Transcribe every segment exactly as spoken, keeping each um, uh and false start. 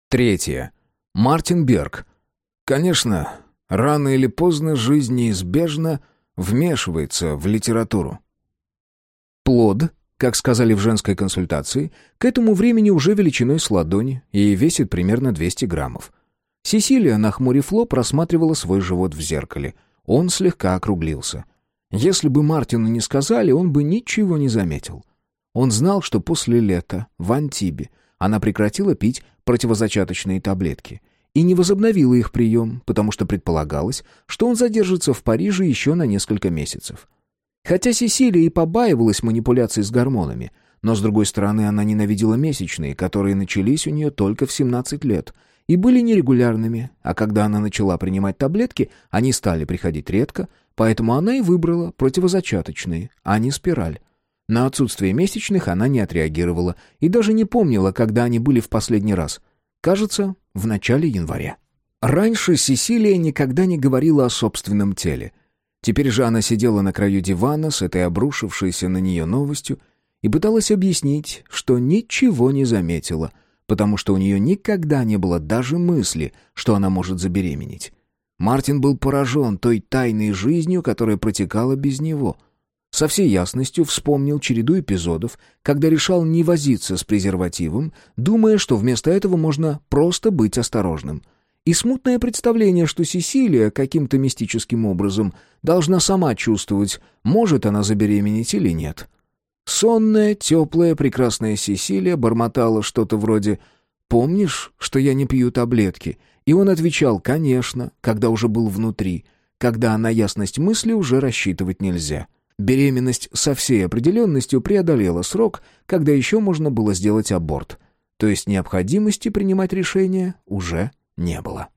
Третье. Мартин Берг. Конечно, рано или поздно жизнь неизбежно вмешивается в литературу. Плод, как сказали в женской консультации, к этому времени уже величиной с ладонь и весит примерно двести граммов. Сесилия, нахмурив лоб, рассматривала свой живот в зеркале. Он слегка округлился. Если бы Мартину не сказали, он бы ничего не заметил. Он знал, что после лета в Антибе она прекратила пить противозачаточные таблетки и не возобновила их прием, потому что предполагалось, что он задержится в Париже еще на несколько месяцев. Хотя Сесилия и побаивалась манипуляций с гормонами, но, с другой стороны, она ненавидела месячные, которые начались у нее только в семнадцать лет и были нерегулярными, а когда она начала принимать таблетки, они стали приходить редко, поэтому она и выбрала противозачаточные, а не спираль. На отсутствие месячных она не отреагировала и даже не помнила, когда они были в последний раз. Кажется, в начале января. Раньше Сесилия никогда не говорила о собственном теле. Теперь же она сидела на краю дивана с этой обрушившейся на нее новостью и пыталась объяснить, что ничего не заметила, потому что у нее никогда не было даже мысли, что она может забеременеть. Мартин был поражен той тайной жизнью, которая протекала без него. Со всей ясностью вспомнил череду эпизодов, когда решал не возиться с презервативом, думая, что вместо этого можно просто быть осторожным. И смутное представление, что Сесилия каким-то мистическим образом должна сама чувствовать, может она забеременеть или нет. Сонная, теплая, прекрасная Сесилия бормотала что-то вроде «Помнишь, что я не пью таблетки?» И он отвечал «Конечно», когда уже был внутри, когда на ясность мысли уже рассчитывать нельзя. Беременность со всей определенностью преодолела срок, когда еще можно было сделать аборт. То есть необходимости принимать решение уже не было.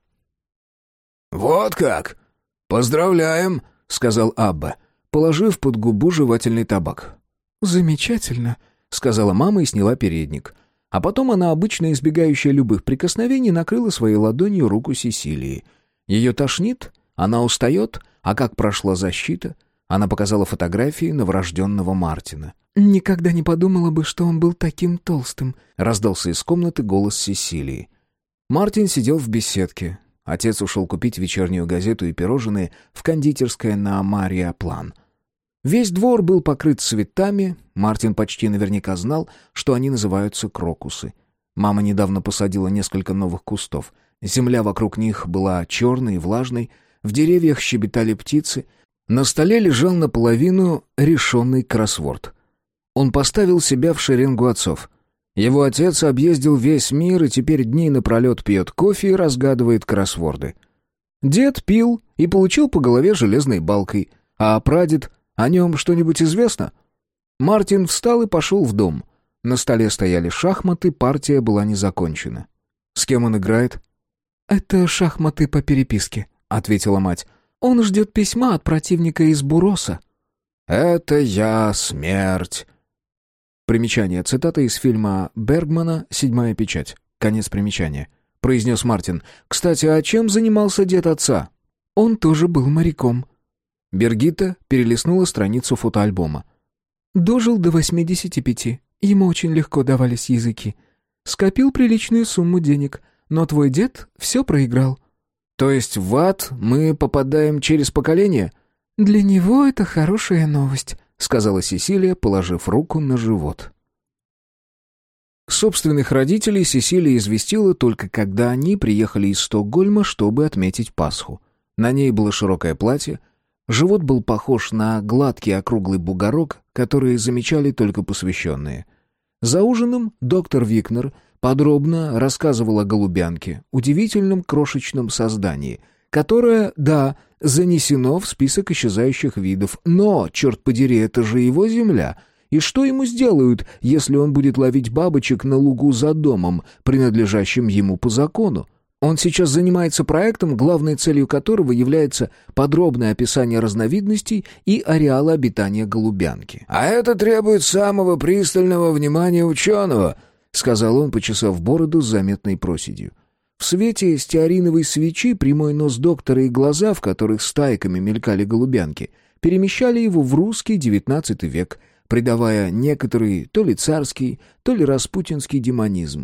«Вот как! Поздравляем!» — сказал Абба, положив под губу жевательный табак. «Замечательно», — сказала мама и сняла передник. А потом она, обычно избегающая любых прикосновений, накрыла своей ладонью руку Сесилии. Ее тошнит, она устает, а как прошла защита? Она показала фотографии новорожденного Мартина. «Никогда не подумала бы, что он был таким толстым», — раздался из комнаты голос Сесилии. Мартин сидел в беседке. Отец ушел купить вечернюю газету и пирожные в кондитерское на Мария-План. Весь двор был покрыт цветами. Мартин почти наверняка знал, что они называются крокусы. Мама недавно посадила несколько новых кустов. Земля вокруг них была черной и влажной, в деревьях щебетали птицы. На столе лежал наполовину решенный кроссворд. Он поставил себя в шеренгу отцов. Его отец объездил весь мир и теперь дни напролет пьет кофе и разгадывает кроссворды. Дед пил и получил по голове железной балкой, а прадед, о нем что-нибудь известно? Мартин встал и пошел в дом. На столе стояли шахматы, партия была не закончена. С кем он играет? «Это шахматы по переписке», — ответила мать. «Он ждет письма от противника из Буроса». «Это я, смерть». Примечание. Цитата из фильма Бергмана «Седьмая печать». Конец примечания. Произнес Мартин. «Кстати, а чем занимался дед отца?» «Он тоже был моряком». Бергитта перелистнула страницу фотоальбома. «Дожил до восьмидесяти пяти. Ему очень легко давались языки. Скопил приличную сумму денег, но твой дед все проиграл». «То есть в ад мы попадаем через поколение?» «Для него это хорошая новость», — сказала Сесилия, положив руку на живот. Собственных родителей Сесилия известила только когда они приехали из Стокгольма, чтобы отметить Пасху. На ней было широкое платье, живот был похож на гладкий округлый бугорок, который замечали только посвященные. За ужином доктор Викнер подробно рассказывал о голубянке, удивительном крошечном создании, которое, да, занесено в список исчезающих видов, но, черт подери, это же его земля. И что ему сделают, если он будет ловить бабочек на лугу за домом, принадлежащим ему по закону? Он сейчас занимается проектом, главной целью которого является подробное описание разновидностей и ареала обитания голубянки. «А это требует самого пристального внимания ученого», — сказал он, почесав бороду с заметной проседью. В свете стеариновой свечи прямой нос доктора и глаза, в которых стайками мелькали голубянки, перемещали его в русский девятнадцатый век, придавая некоторый то ли царский, то ли распутинский демонизм.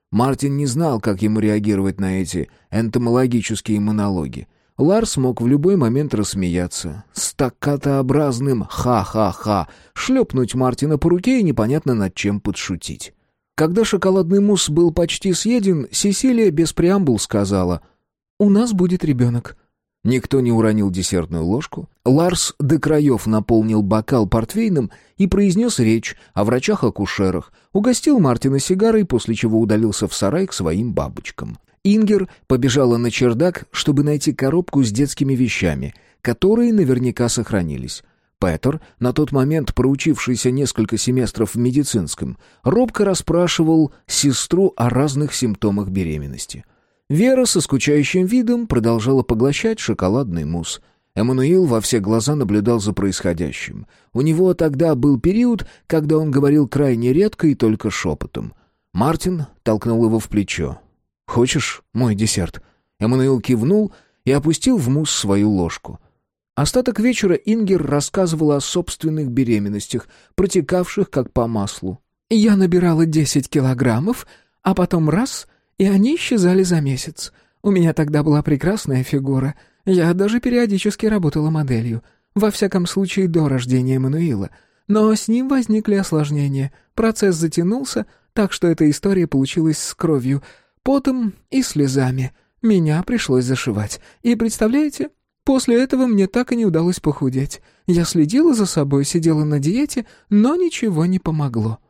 Мартин не знал, как ему реагировать на эти энтомологические монологи. Ларс мог в любой момент рассмеяться, стаккатообразным «ха-ха-ха», шлепнуть Мартина по руке и непонятно над чем подшутить. Когда шоколадный мусс был почти съеден, Сесилия без преамбул сказала: «У нас будет ребенок». Никто не уронил десертную ложку. Ларс до краев наполнил бокал портвейном и произнес речь о врачах-акушерах, угостил Мартина сигарой, после чего удалился в сарай к своим бабочкам. Ингер побежала на чердак, чтобы найти коробку с детскими вещами, которые наверняка сохранились. Петер, на тот момент проучившийся несколько семестров в медицинском, робко расспрашивал сестру о разных симптомах беременности. Вера со скучающим видом продолжала поглощать шоколадный мусс. Эммануил во все глаза наблюдал за происходящим. У него тогда был период, когда он говорил крайне редко и только шепотом. Мартин толкнул его в плечо. «Хочешь мой десерт?» Эммануил кивнул и опустил в мусс свою ложку. Остаток вечера Ингер рассказывала о собственных беременностях, протекавших как по маслу. «Я набирала десять килограммов, а потом раз — и они исчезали за месяц. У меня тогда была прекрасная фигура. Я даже периодически работала моделью. Во всяком случае, до рождения Эммануила. Но с ним возникли осложнения. Процесс затянулся, так что эта история получилась с кровью, потом и слезами. Меня пришлось зашивать. И представляете, после этого мне так и не удалось похудеть. Я следила за собой, сидела на диете, но ничего не помогло».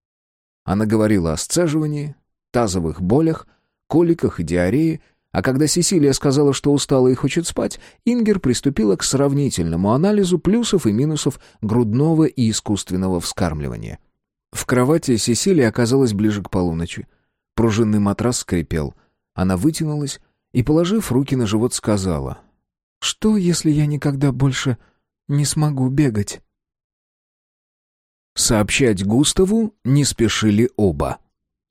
Она говорила о сцеживании, тазовых болях, коликах и диарее, а когда Сесилия сказала, что устала и хочет спать, Ингер приступила к сравнительному анализу плюсов и минусов грудного и искусственного вскармливания. В кровати Сесилия оказалась ближе к полуночи. Пружинный матрас скрипел. Она вытянулась и, положив руки на живот, сказала: «Что, если я никогда больше не смогу бегать?» Сообщать Густаву не спешили оба.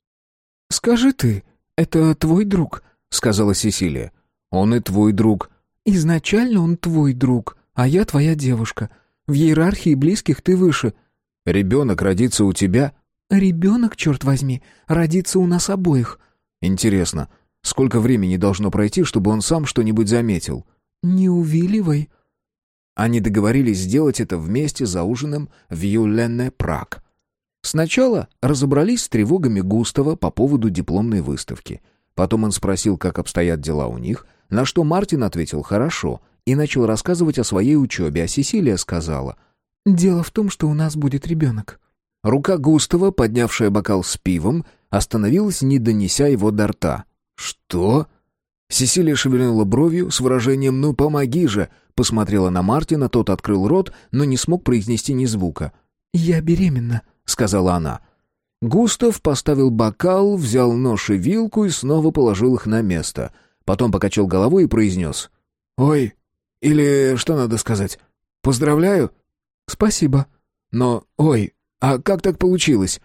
«Скажи ты, это твой друг», — сказала Сесилия. «Он и твой друг». «Изначально он твой друг, а я твоя девушка. В иерархии близких ты выше». «Ребенок родится у тебя?» «Ребенок, черт возьми, родится у нас обоих». «Интересно, сколько времени должно пройти, чтобы он сам что-нибудь заметил?» «Не увиливай». Они договорились сделать это вместе за ужином в Юленне Праг. Сначала разобрались с тревогами Густава по поводу дипломной выставки. Потом он спросил, как обстоят дела у них, на что Мартин ответил «хорошо» и начал рассказывать о своей учебе, а Сесилия сказала: «Дело в том, что у нас будет ребенок». Рука Густава, поднявшая бокал с пивом, остановилась, не донеся его до рта. «Что?» Сесилия шевельнула бровью с выражением «ну помоги же», посмотрела на Мартина, тот открыл рот, но не смог произнести ни звука. «Я беременна», — сказала она. Густав поставил бокал, взял нож и вилку и снова положил их на место. Потом покачал головой и произнес: «Ой, или что надо сказать? Поздравляю?» «Спасибо». «Но, ой, а как так получилось?»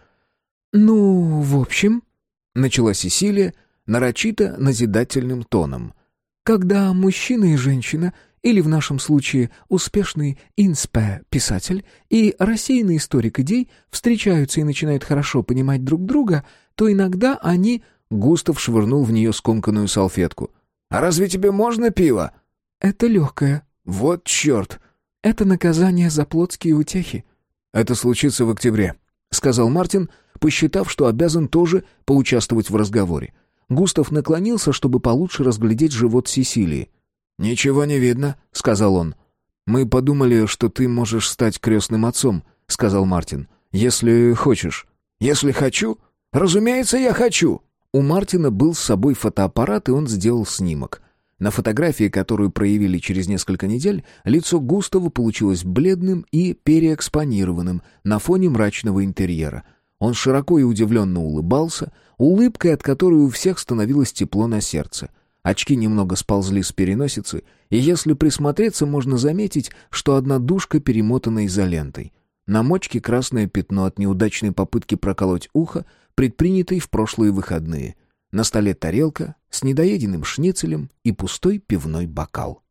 «Ну, в общем», — начала Сесилия нарочито назидательным тоном, «когда мужчина и женщина, или в нашем случае успешный инспе-писатель и рассеянный историк идей, встречаются и начинают хорошо понимать друг друга, то иногда они...» Густав швырнул в нее скомканную салфетку. «А разве тебе можно пиво?» «Это легкое». «Вот черт!» «Это наказание за плотские утехи». «Это случится в октябре», — сказал Мартин, посчитав, что обязан тоже поучаствовать в разговоре. Густав наклонился, чтобы получше разглядеть живот Сесилии. «Ничего не видно», — сказал он. «Мы подумали, что ты можешь стать крестным отцом», — сказал Мартин. «Если хочешь». «Если хочу? Разумеется, я хочу!» У Мартина был с собой фотоаппарат, и он сделал снимок. На фотографии, которую проявили через несколько недель, лицо Густава получилось бледным и переэкспонированным на фоне мрачного интерьера. Он широко и удивленно улыбался, улыбкой, от которой у всех становилось тепло на сердце. Очки немного сползли с переносицы, и если присмотреться, можно заметить, что одна дужка перемотана изолентой. На мочке красное пятно от неудачной попытки проколоть ухо, предпринятой в прошлые выходные. На столе тарелка с недоеденным шницелем и пустой пивной бокал.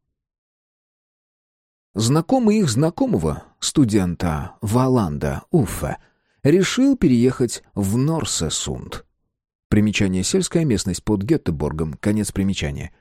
Знакомый их знакомого, студента Валанда Уффе, решил переехать в Норсесунд. Примечание: сельская местность под Гетеборгом. Конец примечания.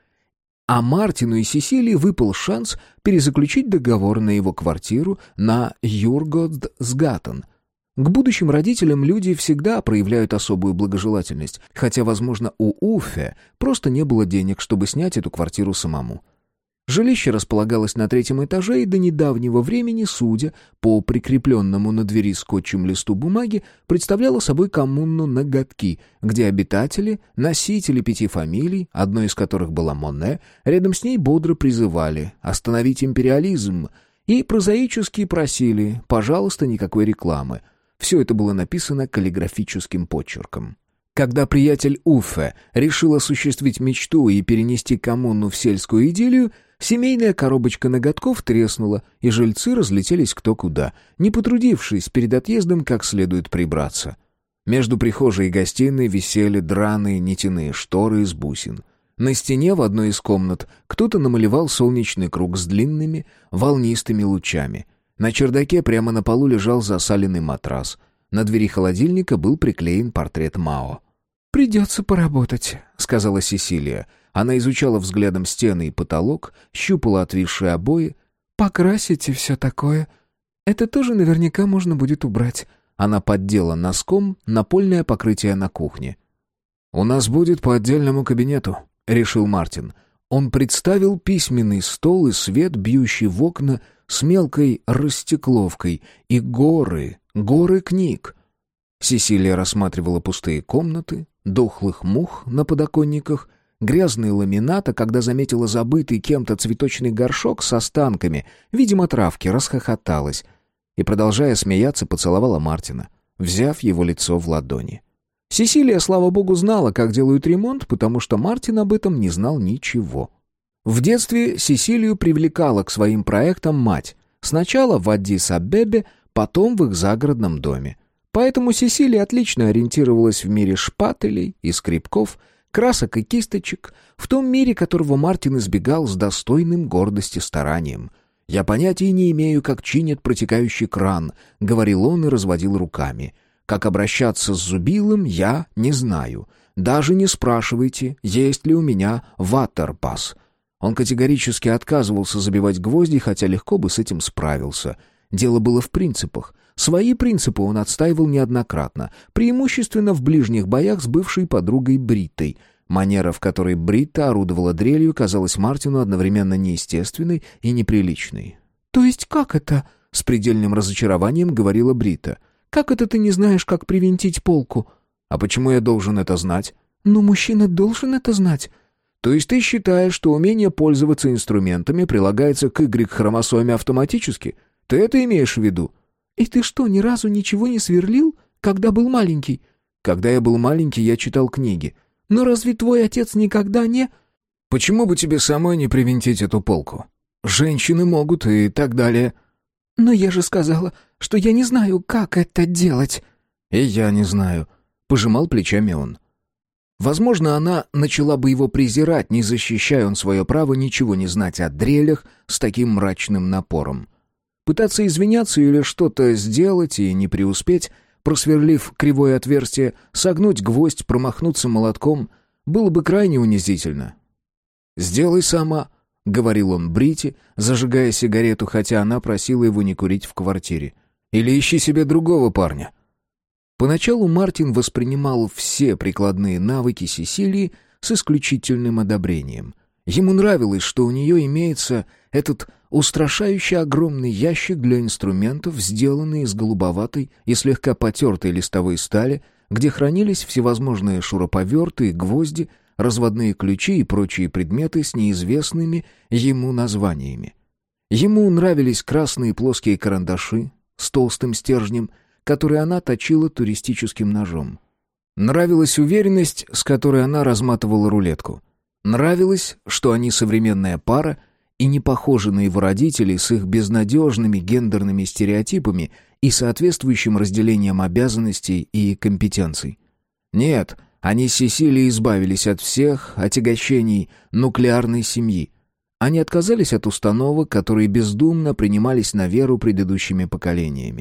А Мартину и Сесилии выпал шанс перезаключить договор на его квартиру на Юргодсгатен. К будущим родителям люди всегда проявляют особую благожелательность, хотя, возможно, у Уффе просто не было денег, чтобы снять эту квартиру самому. Жилище располагалось на третьем этаже и до недавнего времени, судя по прикрепленному на двери скотчем листу бумаги, представляло собой коммуну Ноготки, где обитатели, носители пяти фамилий, одной из которых была Моне, рядом с ней бодро призывали «остановить империализм» и прозаически просили «пожалуйста, никакой рекламы». Все это было написано каллиграфическим почерком. Когда приятель Уффе решил осуществить мечту и перенести коммуну в сельскую идиллию, семейная коробочка ноготков треснула, и жильцы разлетелись кто куда, не потрудившись перед отъездом как следует прибраться. Между прихожей и гостиной висели драные нитяные шторы из бусин. На стене в одной из комнат кто-то намалевал солнечный круг с длинными, волнистыми лучами. На чердаке прямо на полу лежал засаленный матрас. На двери холодильника был приклеен портрет Мао. «Придется поработать», — сказала Сесилия. Она изучала взглядом стены и потолок, щупала отвисшие обои. «Покрасить и все такое. Это тоже наверняка можно будет убрать». Она поддела носком напольное покрытие на кухне. «У нас будет по отдельному кабинету», — решил Мартин. Он представил письменный стол и свет, бьющий в окна с мелкой растекловкой, и горы, горы книг. Сесилия рассматривала пустые комнаты, дохлых мух на подоконниках, грязный ламинат, а когда заметила забытый кем-то цветочный горшок с останками, видимо, травки, расхохоталась и, продолжая смеяться, поцеловала Мартина, взяв его лицо в ладони. Сесилия, слава богу, знала, как делают ремонт, потому что Мартин об этом не знал ничего. В детстве Сесилию привлекала к своим проектам мать. Сначала в Аддис-Абебе, потом в их загородном доме. Поэтому Сесилия отлично ориентировалась в мире шпателей и скребков, красок и кисточек, в том мире, которого Мартин избегал с достойным гордости старанием. «Я понятия не имею, как чинят протекающий кран», — говорил он и разводил руками. «Как обращаться с зубилом, я не знаю. Даже не спрашивайте, есть ли у меня ватерпас». Он категорически отказывался забивать гвозди, хотя легко бы с этим справился. Дело было в принципах. Свои принципы он отстаивал неоднократно, преимущественно в ближних боях с бывшей подругой Бриттой. Манера, в которой Бритта орудовала дрелью, казалась Мартину одновременно неестественной и неприличной. «То есть как это?» — с предельным разочарованием говорила Бритта. «Как это ты не знаешь, как привинтить полку?» «А почему я должен это знать?» «Но мужчина должен это знать». «То есть ты считаешь, что умение пользоваться инструментами прилагается к Y-хромосоме автоматически? Ты это имеешь в виду?» «И ты что, ни разу ничего не сверлил, когда был маленький?» «Когда я был маленький, я читал книги». «Но разве твой отец никогда не...» «Почему бы тебе самой не привинтить эту полку? Женщины могут и так далее». «Но я же сказала, что я не знаю, как это делать». «И я не знаю», — пожимал плечами он. Возможно, она начала бы его презирать, не защищая он свое право ничего не знать о дрелях с таким мрачным напором. Пытаться извиняться или что-то сделать и не преуспеть, просверлив кривое отверстие, согнуть гвоздь, промахнуться молотком, было бы крайне унизительно. «Сделай сама», — говорил он Брите, зажигая сигарету, хотя она просила его не курить в квартире. «Или ищи себе другого парня». Поначалу Мартин воспринимал все прикладные навыки Сесилии с исключительным одобрением. Ему нравилось, что у нее имеется этот устрашающе огромный ящик для инструментов, сделанный из голубоватой и слегка потертой листовой стали, где хранились всевозможные шуруповерты, гвозди, разводные ключи и прочие предметы с неизвестными ему названиями. Ему нравились красные плоские карандаши с толстым стержнем, которые она точила туристическим ножом. Нравилась уверенность, с которой она разматывала рулетку. Нравилось, что они современная пара и не похожи на его родителей с их безнадежными гендерными стереотипами и соответствующим разделением обязанностей и компетенций. Нет, они с Сесилией избавились от всех отягощений нуклеарной семьи. Они отказались от установок, которые бездумно принимались на веру предыдущими поколениями.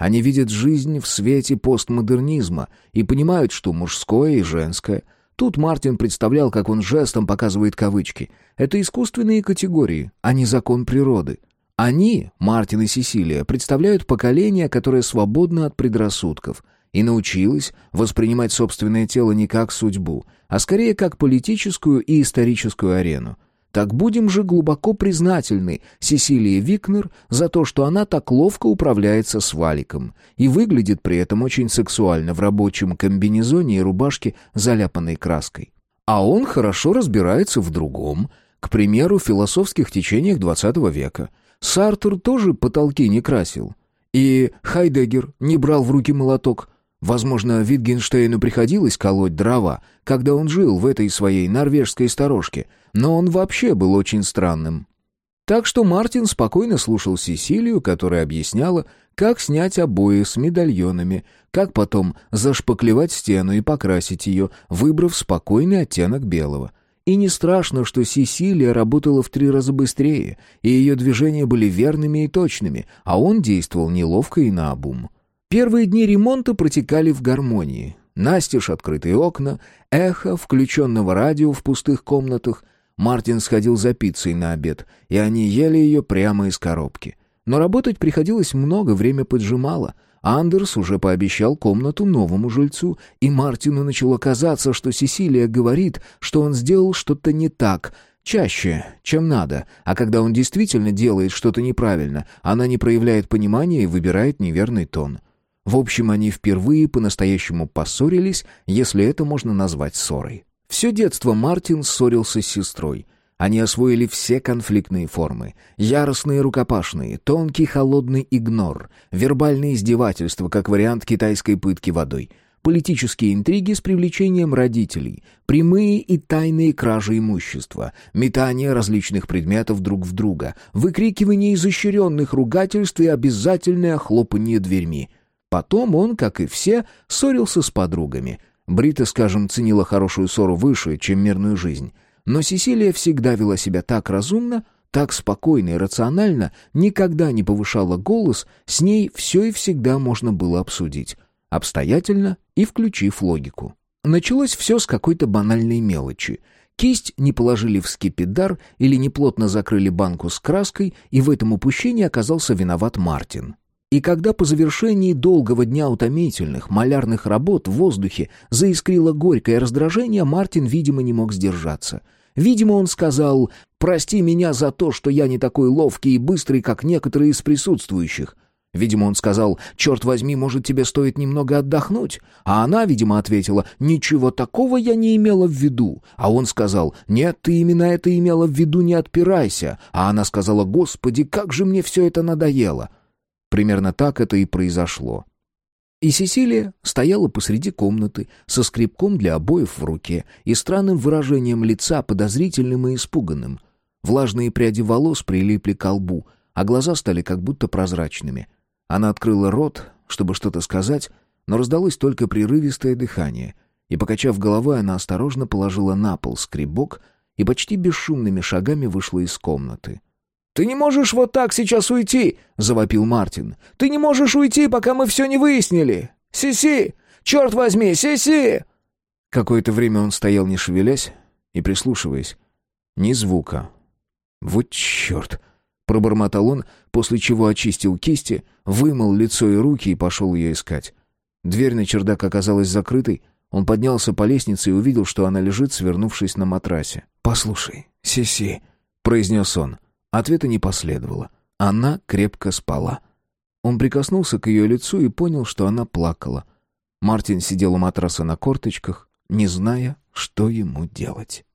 Они видят жизнь в свете постмодернизма и понимают, что мужское и женское. Тут Мартин представлял, как он жестом показывает кавычки. Это искусственные категории, а не закон природы. Они, Мартин и Сесилия, представляют поколение, которое свободно от предрассудков и научилось воспринимать собственное тело не как судьбу, а скорее как политическую и историческую арену. Так будем же глубоко признательны Сесилии Викнер за то, что она так ловко управляется с валиком и выглядит при этом очень сексуально в рабочем комбинезоне и рубашке, заляпанной краской. А он хорошо разбирается в другом, к примеру, в философских течениях двадцатого века. Сартр тоже потолки не красил. И Хайдеггер не брал в руки молоток. Возможно, Витгенштейну приходилось колоть дрова, когда он жил в этой своей норвежской сторожке, но он вообще был очень странным. Так что Мартин спокойно слушал Сесилию, которая объясняла, как снять обои с медальонами, как потом зашпаклевать стену и покрасить ее, выбрав спокойный оттенок белого. И не страшно, что Сесилия работала в три раза быстрее, и ее движения были верными и точными, а он действовал неловко и наобум. Первые дни ремонта протекали в гармонии. Настежь открытые окна, эхо включенного радио в пустых комнатах. Мартин сходил за пиццей на обед, и они ели ее прямо из коробки. Но работать приходилось много, время поджимало. Андерс уже пообещал комнату новому жильцу, и Мартину начало казаться, что Сесилия говорит, что он сделал что-то не так, чаще, чем надо, а когда он действительно делает что-то неправильно, она не проявляет понимания и выбирает неверный тон. В общем, они впервые по-настоящему поссорились, если это можно назвать ссорой. Все детство Мартин ссорился с сестрой. Они освоили все конфликтные формы. Яростные рукопашные, тонкий холодный игнор, вербальные издевательства как вариант китайской пытки водой, политические интриги с привлечением родителей, прямые и тайные кражи имущества, метание различных предметов друг в друга, выкрикивание изощренных ругательств и обязательное хлопанье дверьми. Потом он, как и все, ссорился с подругами. Брита, скажем, ценила хорошую ссору выше, чем мирную жизнь. Но Сесилия всегда вела себя так разумно, так спокойно и рационально, никогда не повышала голос, с ней все и всегда можно было обсудить. Обстоятельно и включив логику. Началось все с какой-то банальной мелочи. Кисть не положили в скипидар или неплотно закрыли банку с краской, и в этом упущении оказался виноват Мартин. И когда по завершении долгого дня утомительных малярных работ в воздухе заискрило горькое раздражение, Мартин, видимо, не мог сдержаться. Видимо, он сказал: «Прости меня за то, что я не такой ловкий и быстрый, как некоторые из присутствующих». Видимо, он сказал: «Черт возьми, может, тебе стоит немного отдохнуть?» А она, видимо, ответила: «Ничего такого я не имела в виду». А он сказал: «Нет, ты именно это имела в виду, не отпирайся». А она сказала: «Господи, как же мне все это надоело». Примерно так это и произошло. И Сесилия стояла посреди комнаты со скребком для обоев в руке и странным выражением лица, подозрительным и испуганным. Влажные пряди волос прилипли к лбу, а глаза стали как будто прозрачными. Она открыла рот, чтобы что-то сказать, но раздалось только прерывистое дыхание, и, покачав головой, она осторожно положила на пол скребок и почти бесшумными шагами вышла из комнаты. «Ты не можешь вот так сейчас уйти!» — завопил Мартин. «Ты не можешь уйти, пока мы все не выяснили! Сиси! Черт возьми, Сиси!» Какое-то время он стоял, не шевелясь и прислушиваясь. Ни звука. «Вот черт!» — пробормотал он, после чего очистил кисти, вымыл лицо и руки и пошел ее искать. Дверь на чердак оказалась закрытой. Он поднялся по лестнице и увидел, что она лежит, свернувшись на матрасе. «Послушай, Сиси!» — произнес он. Ответа не последовало. Она крепко спала. Он прикоснулся к ее лицу и понял, что она плакала. Мартин сидел у матраса на корточках, не зная, что ему делать.